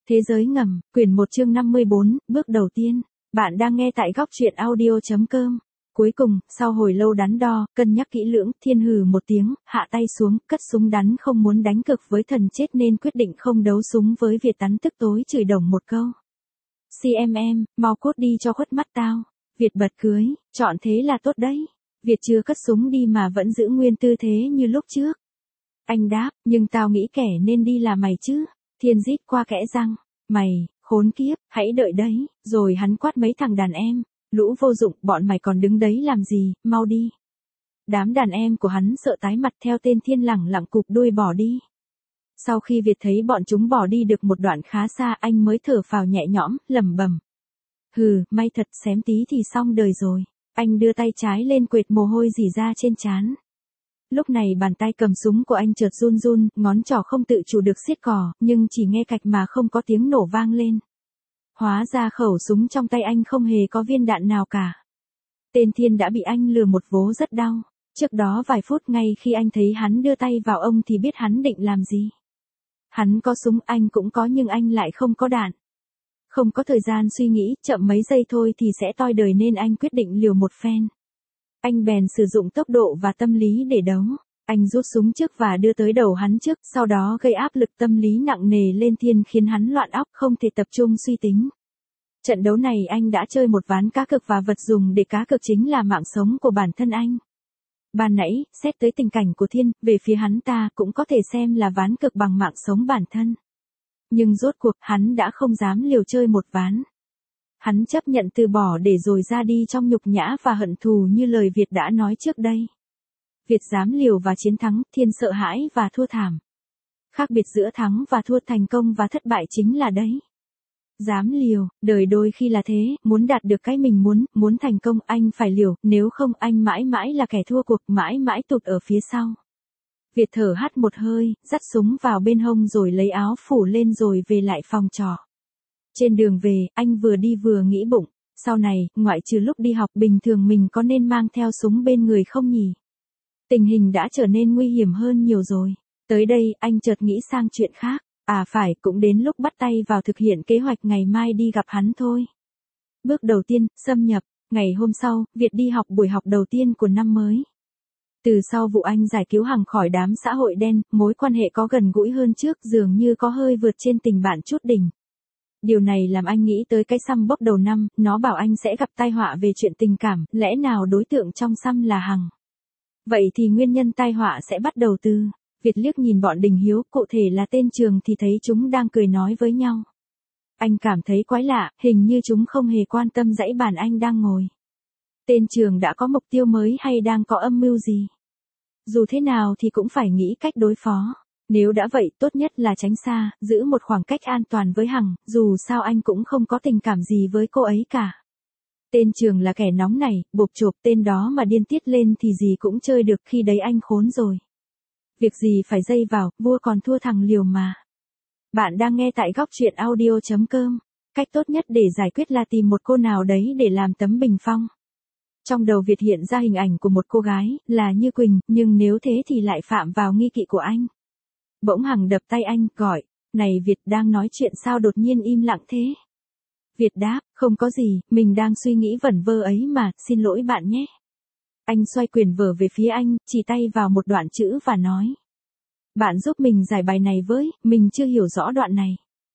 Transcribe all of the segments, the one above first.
Thế giới ngầm, quyển 1 chương 54, bước đầu tiên. Bạn đang nghe tại góc truyện audio.com. Cuối cùng, sau hồi lâu đắn đo, cân nhắc kỹ lưỡng, Thiên hừ một tiếng, hạ tay xuống, cất súng đắn, không muốn đánh cực với thần chết nên quyết định không đấu súng với Việt Tắn, tức tối chửi đồng một câu. CMM, mau cút đi cho khuất mắt tao. Việt bật cười, chọn thế là tốt đấy. Việt chưa cất súng đi mà vẫn giữ nguyên tư thế như lúc trước. Anh đáp, nhưng tao nghĩ kẻ nên đi là mày chứ. Thiên rít qua kẽ răng, mày, khốn kiếp, hãy đợi đấy, rồi hắn quát mấy thằng đàn em, lũ vô dụng, bọn mày còn đứng đấy làm gì, mau đi. Đám đàn em của hắn sợ tái mặt, theo tên Thiên lẳng lặng cụp đuôi bỏ đi. Sau khi Việt thấy bọn chúng bỏ đi được một đoạn khá xa, anh mới thở phào nhẹ nhõm, lẩm bẩm. Hừ, may thật, xém tí thì xong đời rồi. Anh đưa tay trái lên quệt mồ hôi rỉ ra trên trán. Lúc này bàn tay cầm súng của anh chợt run run, ngón trỏ không tự chủ được siết cò, nhưng chỉ nghe cạch mà không có tiếng nổ vang lên. Hóa ra khẩu súng trong tay anh không hề có viên đạn nào cả. Tên Thiên đã bị anh lừa một vố rất đau. Trước đó vài phút ngay khi anh thấy hắn đưa tay vào ông thì biết hắn định làm gì. Hắn có súng, anh cũng có, nhưng anh lại không có đạn. Không có thời gian suy nghĩ, chậm mấy giây thôi thì sẽ toi đời nên anh quyết định liều một phen. Anh bèn sử dụng tốc độ và tâm lý để đấu. Anh rút súng trước và đưa tới đầu hắn trước, sau đó gây áp lực tâm lý nặng nề lên Thiên khiến hắn loạn óc, không thể tập trung suy tính. Trận đấu này anh đã chơi một ván cá cược và vật dùng để cá cược chính là mạng sống của bản thân anh. Ban nãy, xét tới tình cảnh của Thiên, về phía hắn ta cũng có thể xem là ván cược bằng mạng sống bản thân. Nhưng rốt cuộc, hắn đã không dám liều chơi một ván. Hắn chấp nhận từ bỏ để rồi ra đi trong nhục nhã và hận thù như lời Việt đã nói trước đây. Việt dám liều và chiến thắng, Thiên sợ hãi và thua thảm. Khác biệt giữa thắng và thua, thành công và thất bại chính là đấy. Dám liều, đời đôi khi là thế, muốn đạt được cái mình muốn thành công anh phải liều, nếu không anh mãi mãi là kẻ thua cuộc, mãi mãi tụt ở phía sau. Việt thở hắt một hơi, dắt súng vào bên hông rồi lấy áo phủ lên rồi về lại phòng trọ. Trên đường về, anh vừa đi vừa nghĩ bụng, sau này, ngoại trừ lúc đi học bình thường mình có nên mang theo súng bên người không nhỉ? Tình hình đã trở nên nguy hiểm hơn nhiều rồi. Tới đây, anh chợt nghĩ sang chuyện khác. À phải, cũng đến lúc bắt tay vào thực hiện kế hoạch ngày mai đi gặp hắn thôi. Bước đầu tiên, xâm nhập. Ngày hôm sau, Việt đi học buổi học đầu tiên của năm mới. Từ sau vụ anh giải cứu Hằng khỏi đám xã hội đen, mối quan hệ có gần gũi hơn trước, dường như có hơi vượt trên tình bạn chút đỉnh. Điều này làm anh nghĩ tới cái xăm bốc đầu năm, nó bảo anh sẽ gặp tai họa về chuyện tình cảm, lẽ nào đối tượng trong xăm là Hằng? Vậy thì nguyên nhân tai họa sẽ bắt đầu từ... Việt liếc nhìn bọn Đình Hiếu, cụ thể là tên Trường thì thấy chúng đang cười nói với nhau. Anh cảm thấy quái lạ, hình như chúng không hề quan tâm dãy bàn anh đang ngồi. Tên Trường đã có mục tiêu mới hay đang có âm mưu gì? Dù thế nào thì cũng phải nghĩ cách đối phó. Nếu đã vậy, tốt nhất là tránh xa, giữ một khoảng cách an toàn với Hằng, dù sao anh cũng không có tình cảm gì với cô ấy cả. Tên Trường là kẻ nóng này, bộp chộp, tên đó mà điên tiết lên thì gì cũng chơi được, khi đấy anh khốn rồi. Việc gì phải dây vào, vua còn thua thằng liều mà. Bạn đang nghe tại góc truyện audio.com. Cách tốt nhất để giải quyết là tìm một cô nào đấy để làm tấm bình phong. Trong đầu Việt hiện ra hình ảnh của một cô gái, là Như Quỳnh, nhưng nếu thế thì lại phạm vào nghi kỵ của anh. Bỗng Hằng đập tay anh, gọi, này Việt, đang nói chuyện sao đột nhiên im lặng thế? Việt đáp, không có gì, mình đang suy nghĩ vẩn vơ ấy mà, xin lỗi bạn nhé. Anh xoay quyển vở về phía anh, chỉ tay vào một đoạn chữ và nói. Bạn giúp mình giải bài này với, mình chưa hiểu rõ đoạn này.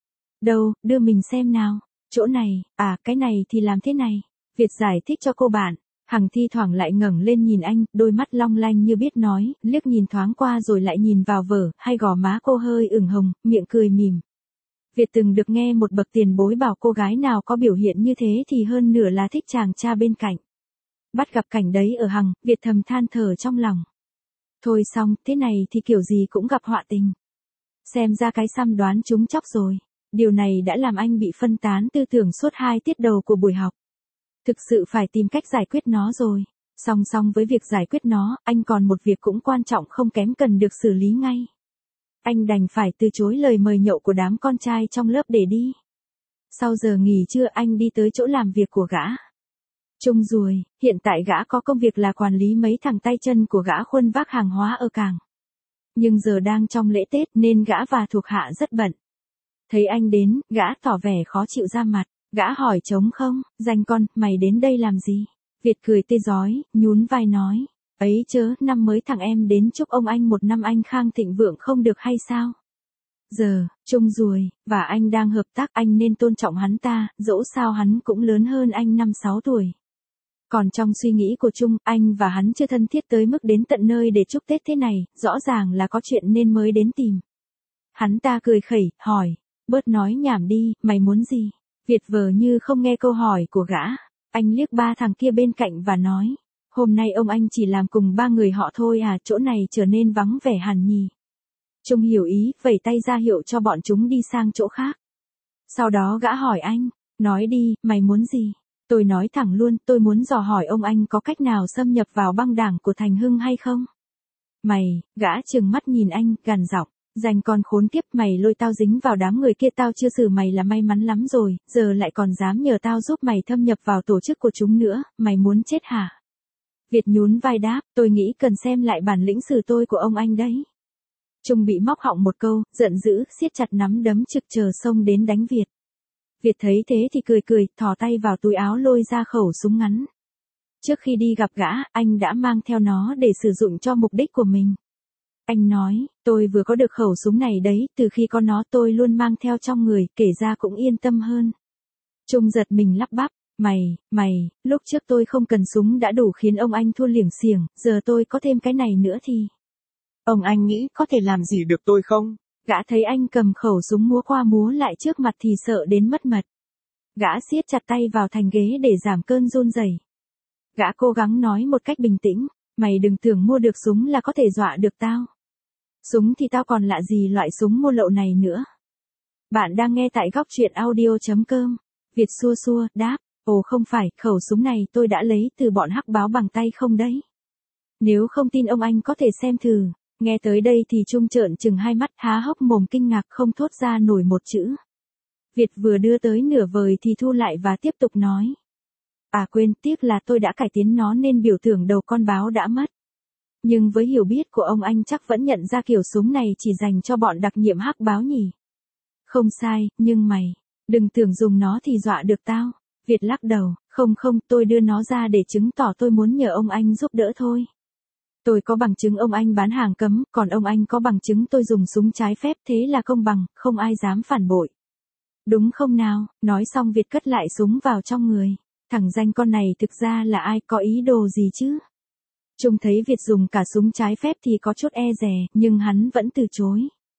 Đâu, đưa mình xem nào. Chỗ này, à, cái này thì làm thế này. Việt giải thích cho cô bạn. Hằng thi thoảng lại ngẩng lên nhìn anh, đôi mắt long lanh như biết nói, liếc nhìn thoáng qua rồi lại nhìn vào vở, hay gò má cô hơi ửng hồng, miệng cười mỉm. Việt từng được nghe một bậc tiền bối bảo cô gái nào có biểu hiện như thế thì hơn nửa là thích chàng cha bên cạnh. Bắt gặp cảnh đấy ở Hằng, Việt thầm than thở trong lòng. Thôi xong, thế này thì kiểu gì cũng gặp họa tình. Xem ra cái xăm đoán trúng chóc rồi. Điều này đã làm anh bị phân tán tư tưởng suốt 2 tiết đầu của buổi học. Thực sự phải tìm cách giải quyết nó rồi. Song song với việc giải quyết nó, anh còn một việc cũng quan trọng không kém cần được xử lý ngay. Anh đành phải từ chối lời mời nhậu của đám con trai trong lớp để đi. Sau giờ nghỉ trưa anh đi tới chỗ làm việc của gã. Trung Ruồi, hiện tại gã có công việc là quản lý mấy thằng tay chân của gã khuân vác hàng hóa ở cảng. Nhưng giờ đang trong lễ Tết nên gã và thuộc hạ rất bận. Thấy anh đến, gã tỏ vẻ khó chịu ra mặt. Gã hỏi trống không, danh con, mày đến đây làm gì? Việt cười tê rói, nhún vai nói. Ấy chớ, năm mới thằng em đến chúc ông anh một năm anh khang thịnh vượng không được hay sao? Giờ, Trung rồi, và anh đang hợp tác, anh nên tôn trọng hắn ta, dẫu sao hắn cũng lớn hơn anh 5-6 tuổi. Còn trong suy nghĩ của Trung, anh và hắn chưa thân thiết tới mức đến tận nơi để chúc Tết thế này, rõ ràng là có chuyện nên mới đến tìm. Hắn ta cười khẩy, hỏi, bớt nói nhảm đi, mày muốn gì? Việt vờ như không nghe câu hỏi của gã. Anh liếc ba thằng kia bên cạnh và nói, hôm nay ông anh chỉ làm cùng 3 người họ thôi à, chỗ này trở nên vắng vẻ hẳn nhỉ. Trung hiểu ý, vẩy tay ra hiệu cho bọn chúng đi sang chỗ khác. Sau đó gã hỏi anh, nói đi, mày muốn gì? Tôi nói thẳng luôn, tôi muốn dò hỏi ông anh có cách nào xâm nhập vào băng đảng của Thành Hưng hay không? Mày, gã trừng mắt nhìn anh, gằn giọng, dành con khốn kiếp, mày lôi tao dính vào đám người kia, tao chưa xử mày là may mắn lắm rồi, giờ lại còn dám nhờ tao giúp mày thâm nhập vào tổ chức của chúng nữa, mày muốn chết hả? Việt nhún vai đáp, tôi nghĩ cần xem lại bản lĩnh xử tôi của ông anh đấy. Trung bị móc họng một câu, giận dữ, siết chặt nắm đấm trực chờ xông đến đánh Việt. Việt thấy thế thì cười cười, thò tay vào túi áo lôi ra khẩu súng ngắn. Trước khi đi gặp gã, anh đã mang theo nó để sử dụng cho mục đích của mình. Anh nói, tôi vừa có được khẩu súng này đấy, từ khi có nó tôi luôn mang theo trong người, kể ra cũng yên tâm hơn. Trung giật mình lắp bắp, mày, lúc trước tôi không cần súng đã đủ khiến ông anh thua liểng xiểng, giờ tôi có thêm cái này nữa thì... Ông anh nghĩ có thể làm gì được tôi không? Gã thấy anh cầm khẩu súng múa qua múa lại trước mặt thì sợ đến mất mật. Gã siết chặt tay vào thành ghế để giảm cơn run rẩy. Gã cố gắng nói một cách bình tĩnh, mày đừng tưởng mua được súng là có thể dọa được tao. Súng thì tao còn lạ gì loại súng mua lậu này nữa. Bạn đang nghe tại góc truyện audio.com. Việt xua xua, đáp, ồ không phải, khẩu súng này tôi đã lấy từ bọn hắc báo bằng tay không đấy. Nếu không tin ông anh có thể xem thử. Nghe tới đây thì Trung trợn trừng hai mắt, há hốc mồm kinh ngạc không thốt ra nổi một chữ. Việt vừa đưa tới nửa vời thì thu lại và tiếp tục nói. À quên, tiếc là tôi đã cải tiến nó nên biểu tượng đầu con báo đã mất. Nhưng với hiểu biết của ông anh chắc vẫn nhận ra kiểu súng này chỉ dành cho bọn đặc nhiệm hắc báo nhỉ. Không sai, nhưng mày, đừng tưởng dùng nó thì dọa được tao. Việt lắc đầu, không, tôi đưa nó ra để chứng tỏ tôi muốn nhờ ông anh giúp đỡ thôi. Tôi có bằng chứng ông anh bán hàng cấm, còn ông anh có bằng chứng tôi dùng súng trái phép, thế là công bằng, không ai dám phản bội. Đúng không nào? Nói xong Việt cất lại súng vào trong người. Thằng danh con này thực ra là ai, có ý đồ gì chứ? Trung thấy Việt dùng cả súng trái phép thì có chút e dè, nhưng hắn vẫn từ chối.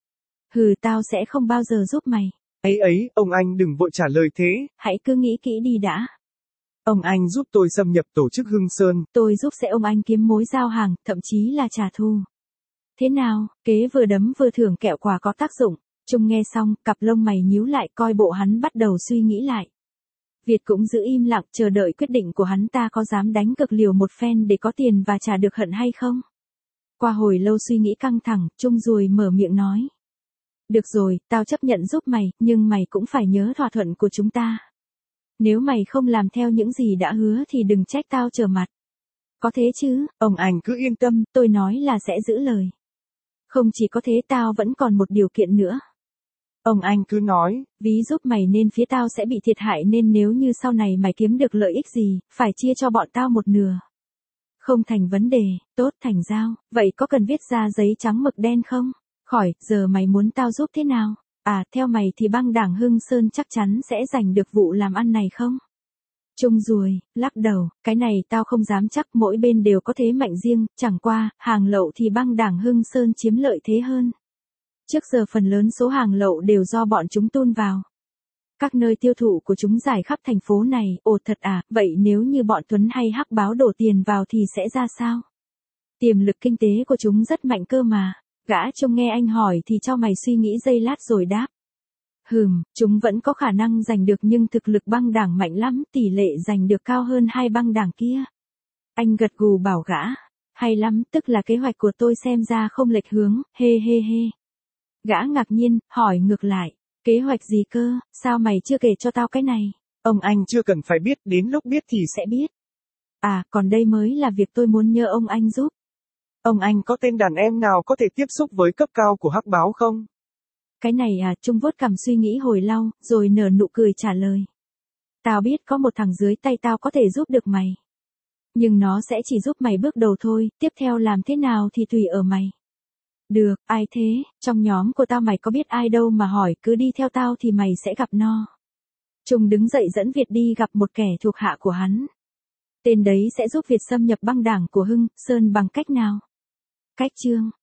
Hừ, tao sẽ không bao giờ giúp mày. Ấy, ông anh đừng vội trả lời thế. Hãy cứ nghĩ kỹ đi đã. Ông anh giúp tôi xâm nhập tổ chức Hưng Sơn. Tôi giúp sẽ ông anh kiếm mối giao hàng, thậm chí là trả thù. Thế nào, kế vừa đấm vừa thưởng kẹo quà có tác dụng. Trung nghe xong, cặp lông mày nhíu lại, coi bộ hắn bắt đầu suy nghĩ lại. Việt cũng giữ im lặng chờ đợi quyết định của hắn ta có dám đánh cực liều một phen để có tiền và trả được hận hay không. Qua hồi lâu suy nghĩ căng thẳng, Trung rồi mở miệng nói. Được rồi, tao chấp nhận giúp mày, nhưng mày cũng phải nhớ thỏa thuận của chúng ta. Nếu mày không làm theo những gì đã hứa thì đừng trách tao trở mặt. Có thế chứ, ông anh cứ yên tâm, tôi nói là sẽ giữ lời. Không chỉ có thế, tao vẫn còn một điều kiện nữa. Ông anh cứ nói. Ví giúp mày nên phía tao sẽ bị thiệt hại nên nếu như sau này mày kiếm được lợi ích gì, phải chia cho bọn tao một nửa. Không thành vấn đề, tốt thành giao, vậy có cần viết ra giấy trắng mực đen không? Khỏi, giờ mày muốn tao giúp thế nào? À, theo mày thì băng đảng Hưng Sơn chắc chắn sẽ giành được vụ làm ăn này không? Trung ruồi, lắc đầu, cái này tao không dám chắc, mỗi bên đều có thế mạnh riêng, chẳng qua, hàng lậu thì băng đảng Hưng Sơn chiếm lợi thế hơn. Trước giờ phần lớn số hàng lậu đều do bọn chúng tuôn vào. Các nơi tiêu thụ của chúng rải khắp thành phố này, ồ thật à, vậy nếu như bọn Tuấn hay hắc báo đổ tiền vào thì sẽ ra sao? Tiềm lực kinh tế của chúng rất mạnh cơ mà. Gã Trung nghe anh hỏi thì cho mày suy nghĩ giây lát rồi đáp. Chúng vẫn có khả năng giành được nhưng thực lực băng đảng mạnh lắm, tỷ lệ giành được cao hơn hai băng đảng kia. Anh gật gù bảo gã, hay lắm, tức là kế hoạch của tôi xem ra không lệch hướng, hê. Gã ngạc nhiên, hỏi ngược lại, kế hoạch gì cơ, sao mày chưa kể cho tao cái này? Ông anh chưa cần phải biết, đến lúc biết thì sẽ biết. À, còn đây mới là việc tôi muốn nhờ ông anh giúp. Ông anh có tên đàn em nào có thể tiếp xúc với cấp cao của hắc báo không? Cái này à, Trung vuốt cằm suy nghĩ hồi lâu, rồi nở nụ cười trả lời. Tao biết có một thằng dưới tay tao có thể giúp được mày. Nhưng nó sẽ chỉ giúp mày bước đầu thôi, tiếp theo làm thế nào thì tùy ở mày. Được, ai thế, trong nhóm của tao mày có biết ai đâu mà hỏi, cứ đi theo tao thì mày sẽ gặp nó. Trung đứng dậy dẫn Việt đi gặp một kẻ thuộc hạ của hắn. Tên đấy sẽ giúp Việt xâm nhập băng đảng của Hưng Sơn bằng cách nào? Cách Trương.